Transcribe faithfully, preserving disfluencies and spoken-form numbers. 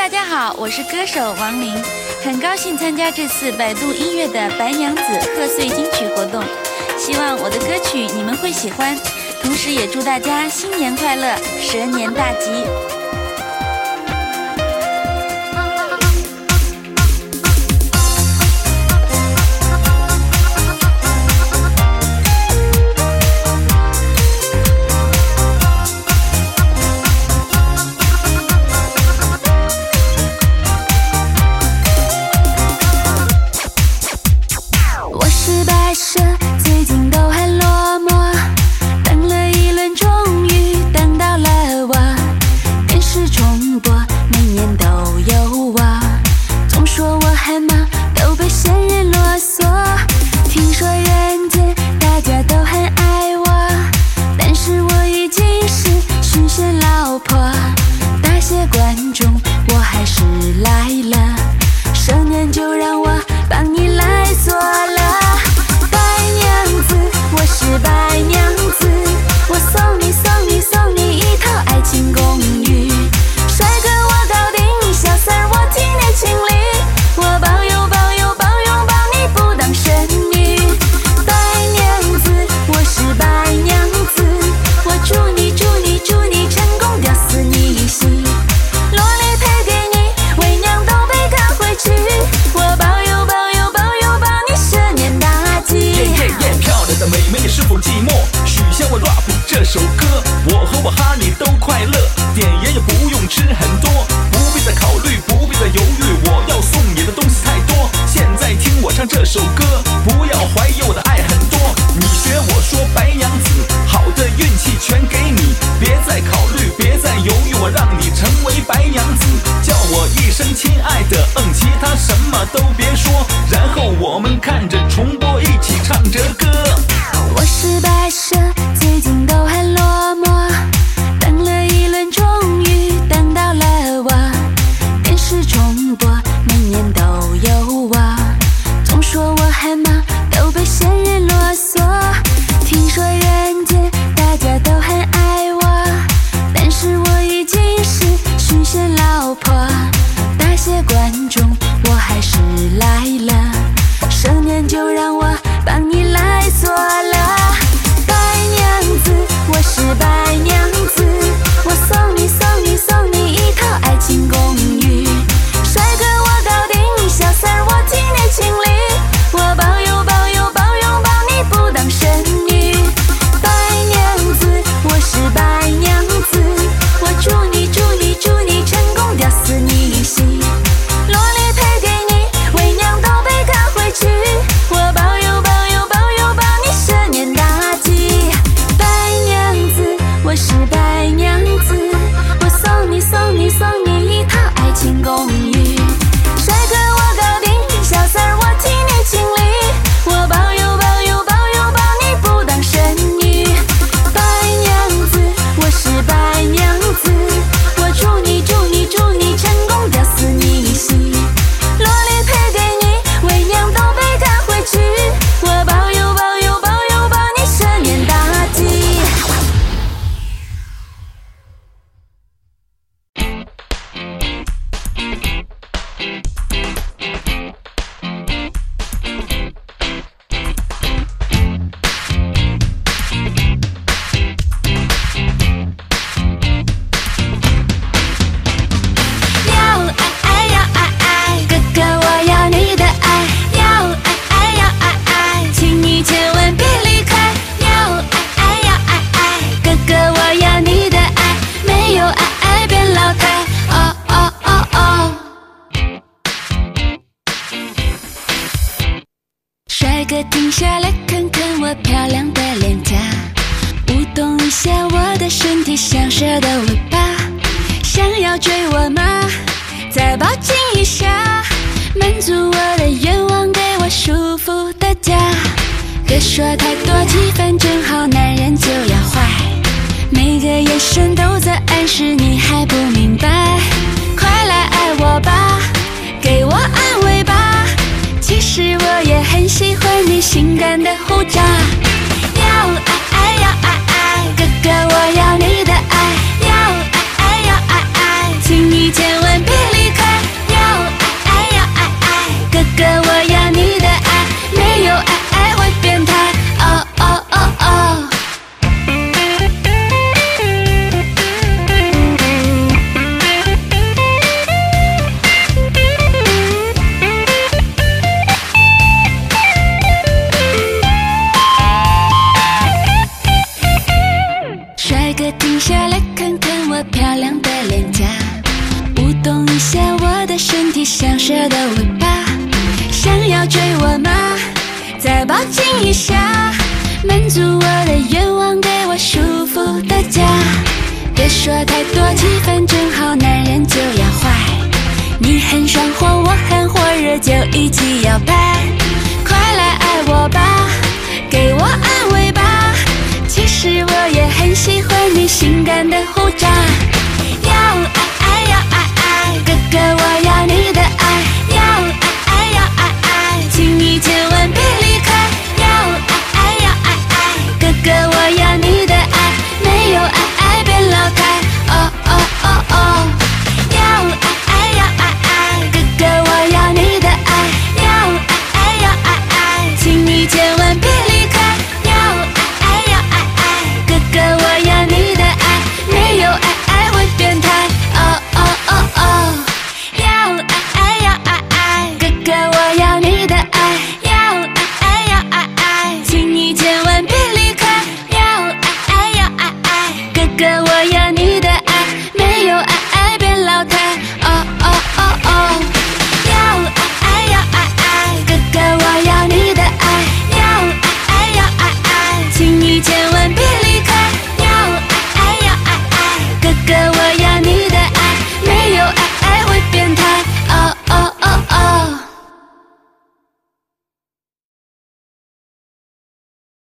大家好，我是歌手王琳，很高兴参加这次百度音乐的白娘子贺岁金曲活动，希望我的歌曲你们会喜欢，同时也祝大家新年快乐，蛇年大吉。 停下来看看我漂亮的脸颊，舞动一下我的身体像蛇的尾巴，想要追我吗？再抱紧一下，满足我的愿望，给我舒服的家。别说太多，气氛正好，男人就要坏，每个眼神都在暗示你还不明白，快来爱我吧，给我安慰吧，其实我也很喜欢你性感的胡渣。要爱爱要爱爱，哥哥我要你的爱，要爱爱要爱爱，请你千万别离开。 我漂亮的脸颊，舞动一下我的身体，像蛇的尾巴。想要追我吗？再抱紧一下，满足我的愿望，给我舒服的家。别说太多，气氛正好，男人就要坏。你很爽火，我很火热，就一起摇摆。快来爱我吧，给我安慰吧。其实我也很喜欢你性感的胡渣。